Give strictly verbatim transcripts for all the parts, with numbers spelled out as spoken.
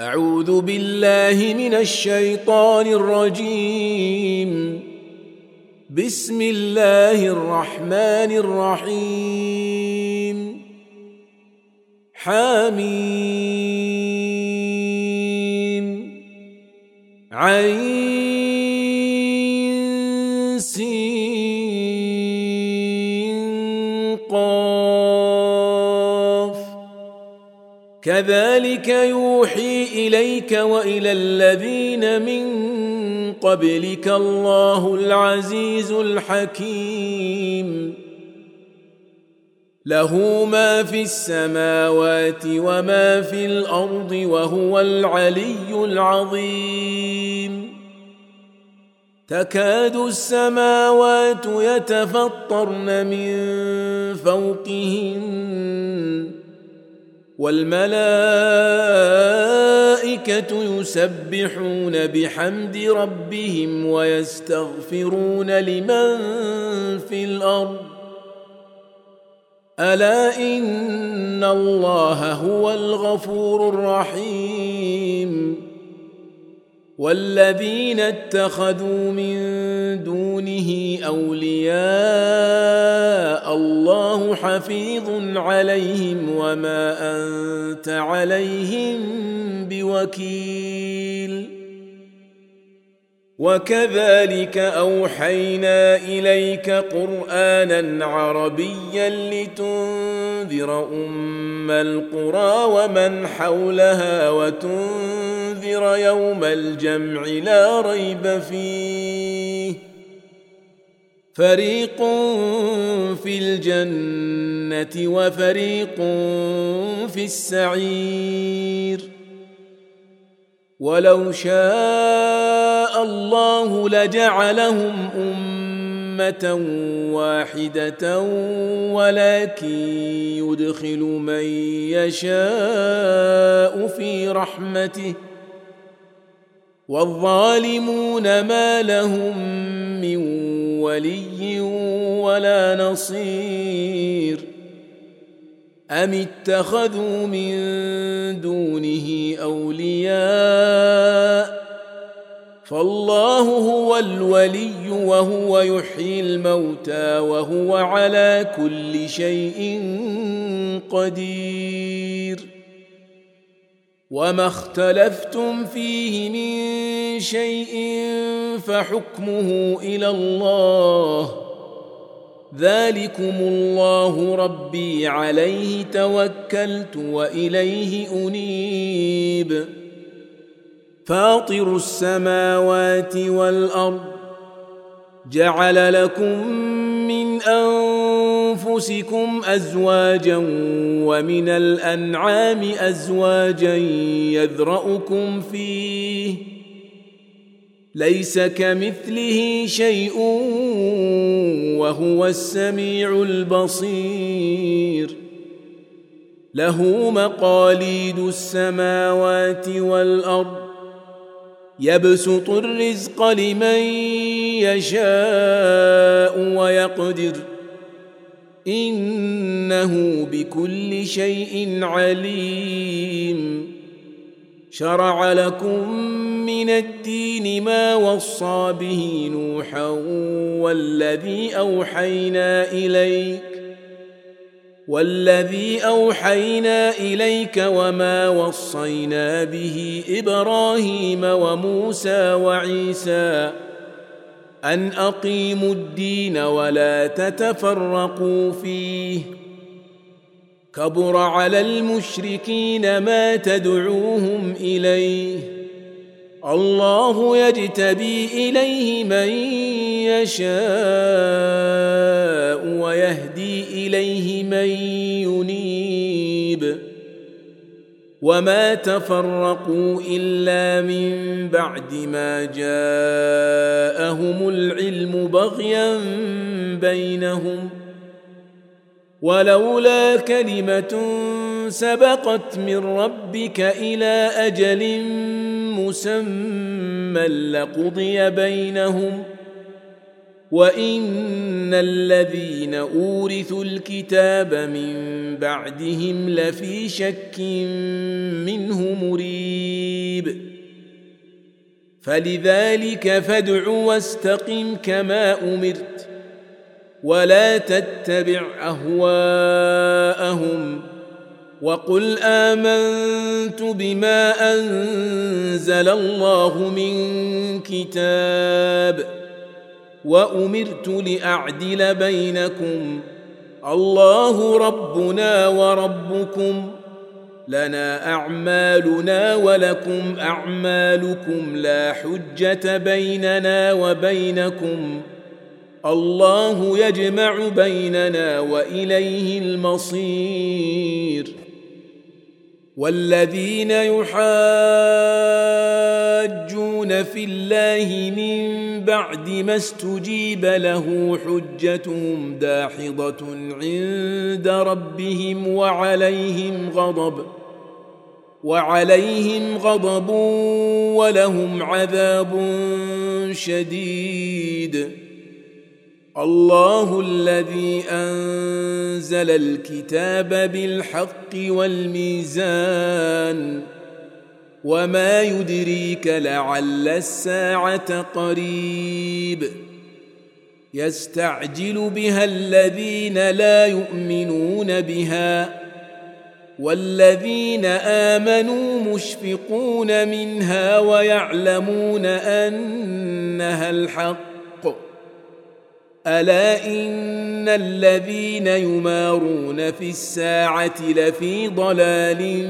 أعوذ بالله من الشيطان الرجيم. بسم الله الرحمن الرحيم. حميم عين سين قاف كذلك يوحي إليك وإلى الذين من قبلك الله العزيز الحكيم. له ما في السماوات وما في الأرض وهو العلي العظيم. تكاد السماوات يتفطرن من فوقهن والملائكة يسبحون بحمد ربهم ويستغفرون لمن في الأرض ألا إن الله هو الغفور الرحيم. والذين اتخذوا من دونه أولياء الله حفيظ عليهم وما أنت عليهم بوكيل. وكذلك أوحينا إليك قرآنا عربيا لتنذر أم القرى ومن حولها وتنذر يوم الجمع لا ريب فيه. فريق في الجنة وفريق في السعير. ولو شاء الله لجعلهم أمة واحدة ولكن يدخل من يشاء في رحمته والظالمون ما لهم من ولي ولا نصير. أم اتخذوا من دونه أولياء فالله هو الولي وهو يحيي الموتى وهو على كل شيء قدير. وما اختلفتم فيه من شيء فحكمه إلى الله ذلكم الله ربي عليه توكلت وإليه أنيب. فاطر السماوات والأرض جعل لكم من أنفسكم أزواجا ومن الأنعام أزواجا يذرأكم فيه ليس كمثله شيء وهو السميع البصير. له مقاليد السماوات والأرض يبسط الرزق لمن يشاء ويقدر إنه بكل شيء عليم. شرع لكم من الدين ما وصى به نوحا والذي أوحينا إليك والذي أوحينا إليك وما وصينا به إبراهيم وموسى وعيسى أن أقيموا الدين ولا تتفرقوا فيه. كبر على المشركين ما تدعوهم إليه الله يجتبي إليه من يشاء ويهدي إليه من ينيب. وما تفرقوا إلا من بعد ما جاءهم العلم بغيا بينهم ولولا كلمة سبقت من ربك إلى أجل مسمى لقضي بينهم وإن الذين أورثوا الكتاب من بعدهم لفي شك منه مريب. قريب فلذلك فادع واستقم كما أمرت ولا تتبع أهواءهم وقل آمنت بما أنزل الله من كتاب وأمرت لأعدل بينكم الله ربنا وربكم لنا أعمالنا ولكم أعمالكم لا حجة بيننا وبينكم الله يجمع بيننا وإليه المصير والذين يحاجون في الله من بعد ما استجيب له حجتهم داحضة عند ربهم وعليهم غضب وعليهم غضب ولهم عذاب شديد الله الذي أنزل الكتاب بالحق والميزان وما يدريك لعل الساعة قريب يستعجل بها الذين لا يؤمنون بها والذين آمنوا مشفقون منها ويعلمون أنها الحق ألا إن الذين يمارون في الساعة لفي ضلال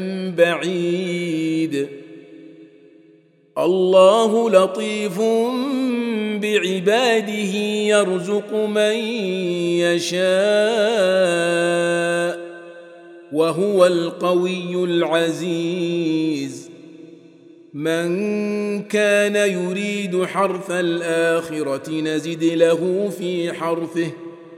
بعيد الله لطيف بعباده يرزق من يشاء وهو القوي العزيز من كان يريد حرث الآخرة نزد له في حرثه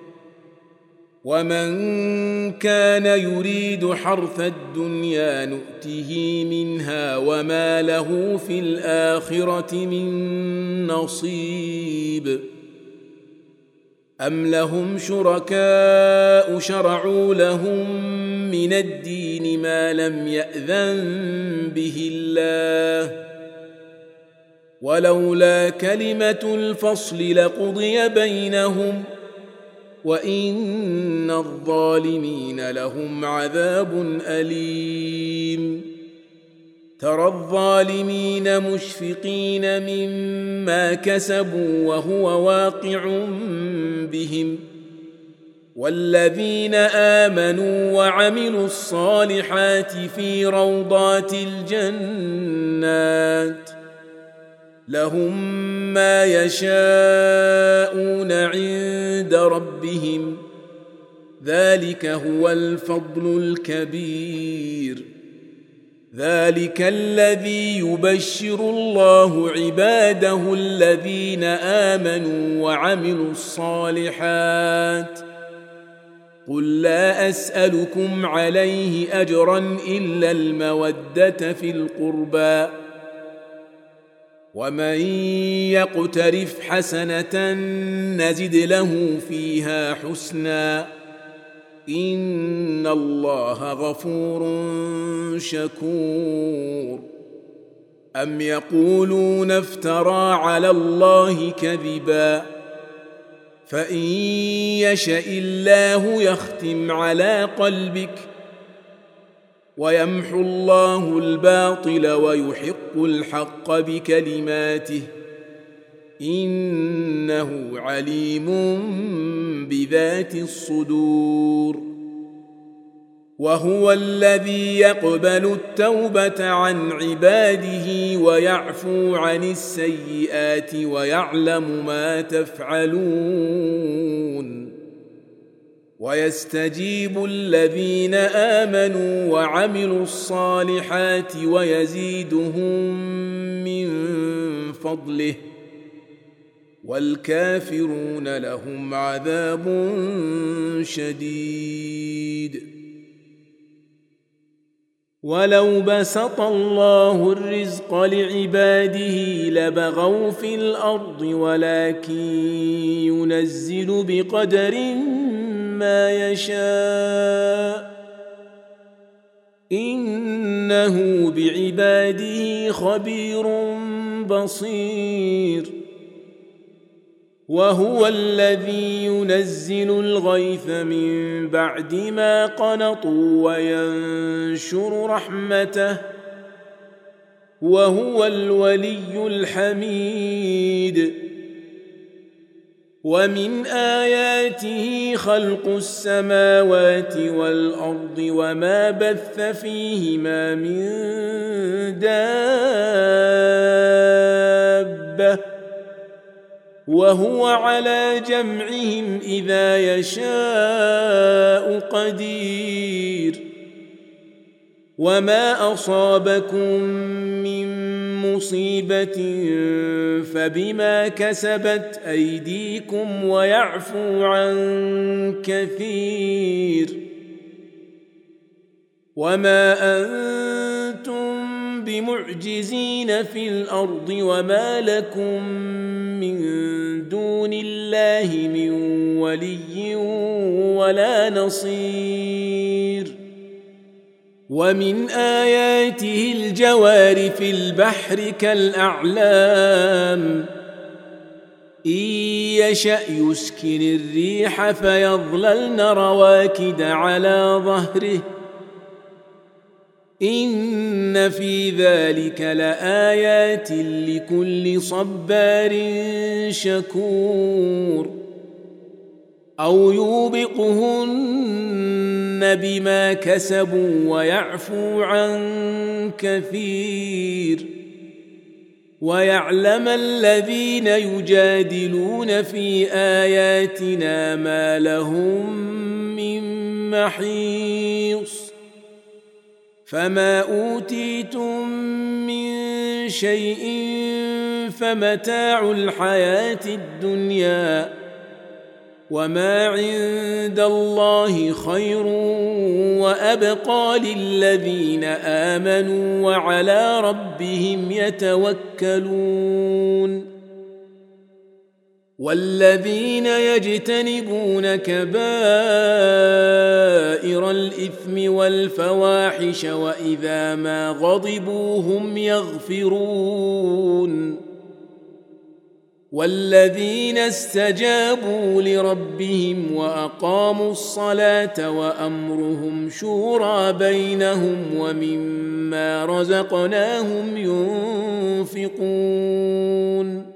ومن كان يريد حرث الدنيا نؤته منها وما له في الآخرة من نصيب أم لهم شركاء شرعوا لهم من الدين ما لم يأذن به الله ولولا كلمة الفصل لقضي بينهم وإن الظالمين لهم عذاب أليم ترى الظالمين مشفقين مما كسبوا وهو واقع بهم والذين آمنوا وعملوا الصالحات في روضات الجنات لهم ما يشاءون عند ربهم ذلك هو الفضل الكبير ذلك الذي يبشر الله عباده الذين آمنوا وعملوا الصالحات قل لا أسألكم عليه أجرا إلا المودة في القربى ومن يقترف حسنة نزد له فيها حسنا إن الله غفور شكور أم يقولون افترى على الله كذبا فإن يشأ الله يختم على قلبك ويمحو الله الباطل ويحق الحق بكلماته إنه عليم بذات الصدور وهو الذي يقبل التوبة عن عباده ويعفو عن السيئات ويعلم ما تفعلون ويستجيب الذين آمنوا وعملوا الصالحات ويزيدهم من فضله والكافرون لهم عذاب شديد ولو بسط الله الرزق لعباده لبغوا في الأرض ولكن ينزل بقدر ما يشاء إنه بعباده خبير بصير وهو الذي ينزل الغيث من بعد ما قنطوا وينشر رحمته وهو الولي الحميد ومن آياته خلق السماوات والأرض وما بث فيهما من دابة وهو على جمعهم إذا يشاء قدير وما أصابكم من مصيبة فبما كسبت أيديكم ويعفو عن كثير وما أنتم بمعجزين في الأرض وما لكم من دون الله من ولي ولا نصير ومن آياته الجوار في البحر كالأعلام إن يشأ يسكن الريح فيظللن رواكد على ظهره إن في ذلك لآيات لكل صبار شكور أو يوبقهن بما كسبوا ويعفو عن كثير ويعلم الذين يجادلون في آياتنا ما لهم من محيص فما أوتيتم من شيء فمتاع الحياة الدنيا وما عند الله خير وأبقى للذين آمنوا وعلى ربهم يتوكلون والذين يجتنبون كبائر الإثم والفواحش وإذا ما غضبوا هم يغفرون والذين استجابوا لربهم وأقاموا الصلاة وأمرهم شورى بينهم ومما رزقناهم ينفقون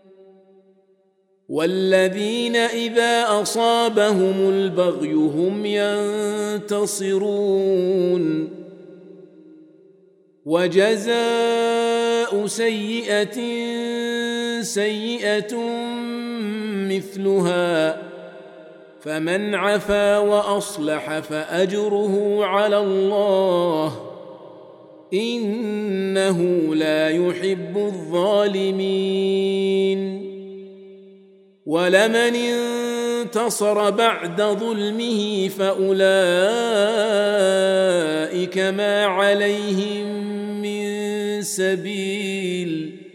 والذين إذا أصابهم البغي هم ينتصرون وجزاء سيئة سيئة مثلها فمن عفا وأصلح فأجره على الله إنه لا يحب الظالمين ولمن انتصر بعد ظلمه فأولئك ما عليهم من سبيل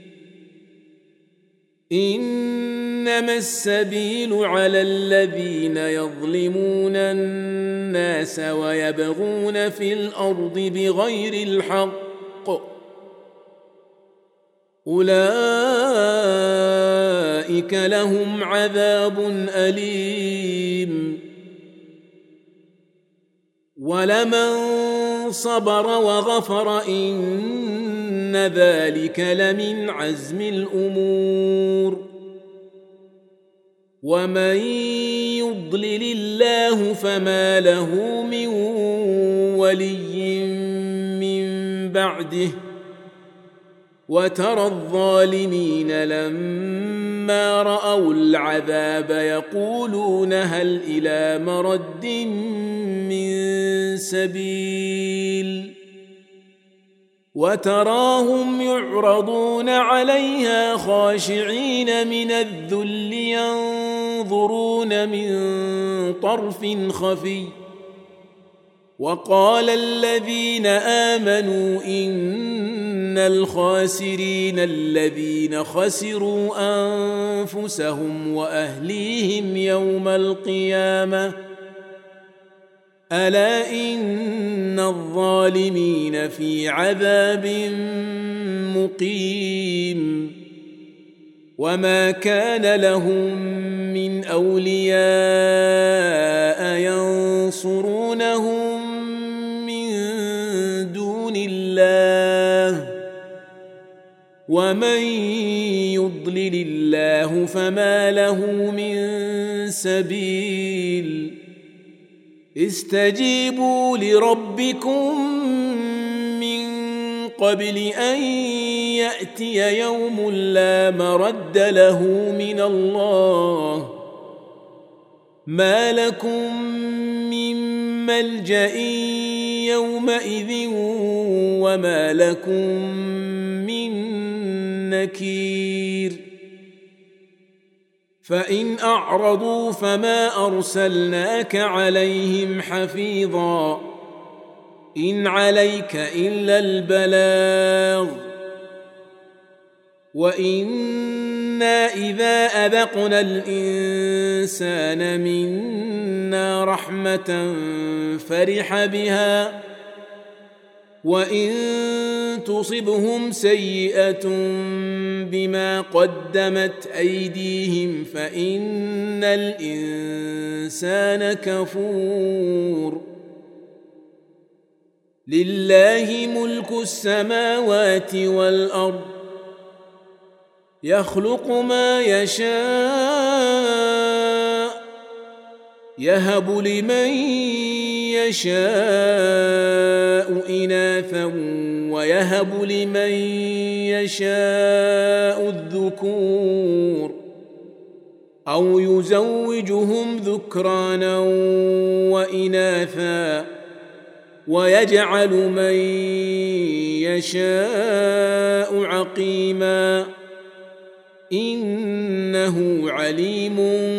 إنما السبيل على الذين يظلمون الناس ويبغون في الأرض بغير الحق أولئك لهم عذاب أليم ولمن صبر وغفر إن ذلك لمن عزم الأمور ومن يضلل الله فما له من ولي من بعده وترى الظالمين لما رأوا العذاب يقولون هل إلى مرد من سبيل وتراهم يعرضون عليها خاشعين من الذل ينظرون من طرف خفي وقال الذين آمنوا إن الخاسرين الذين خسروا أنفسهم وأهليهم يوم القيامة ألا إن الظالمين في عذاب مقيم وما كان لهم من أولياء ينصرونهم من دون الله ومن يضلل الله فما له من سبيل استجيبوا لربكم من قبل أن يأتي يوم لا مرد له من الله ما لكم من ملجأ يومئذ وما لكم من نكير فإن أعرضوا فما أرسلناك عليهم حفيظا إن عليك إلا البلاغ وإنا إذا أذقنا الإنسان منا رحمة فرح بها وإن تصبهم سيئة بما قدمت أيديهم فإن الإنسان كفور لله ملك السماوات والأرض يخلق ما يشاء يهب لمن يشاء إناثا ويهب لمن يشاء الذكور أو يزوجهم ذكرانا وإناثا ويجعل من يشاء عقيما إنه عليم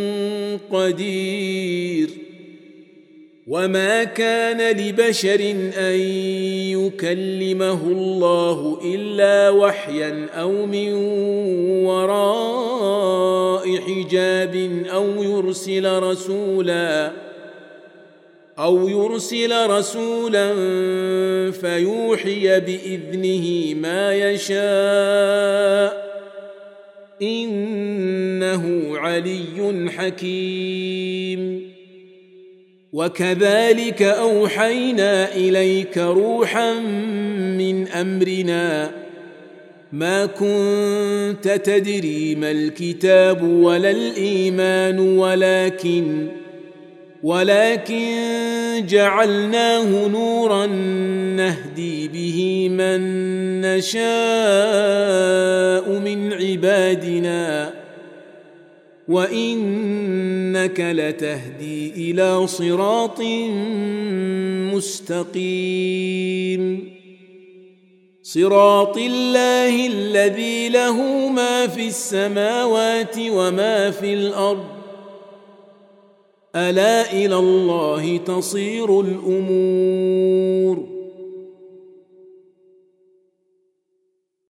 قدير وما كان لبشر أن يكلمه الله إلا وحيا أو من وراء حجاب أو يرسل رسولا أو يرسل رسولا فيوحي بإذنه ما يشاء إنه علي حكيم وكذلك أوحينا إليك روحا من أمرنا ما كنت تدري ما الكتاب ولا الإيمان ولكن ولكن جعلناه نورا نهدي به من نشاء من عبادنا وإنك لتهدي إلى صراط مستقيم صراط الله الذي له ما في السماوات وما في الأرض ألا إلى الله تصير الأمور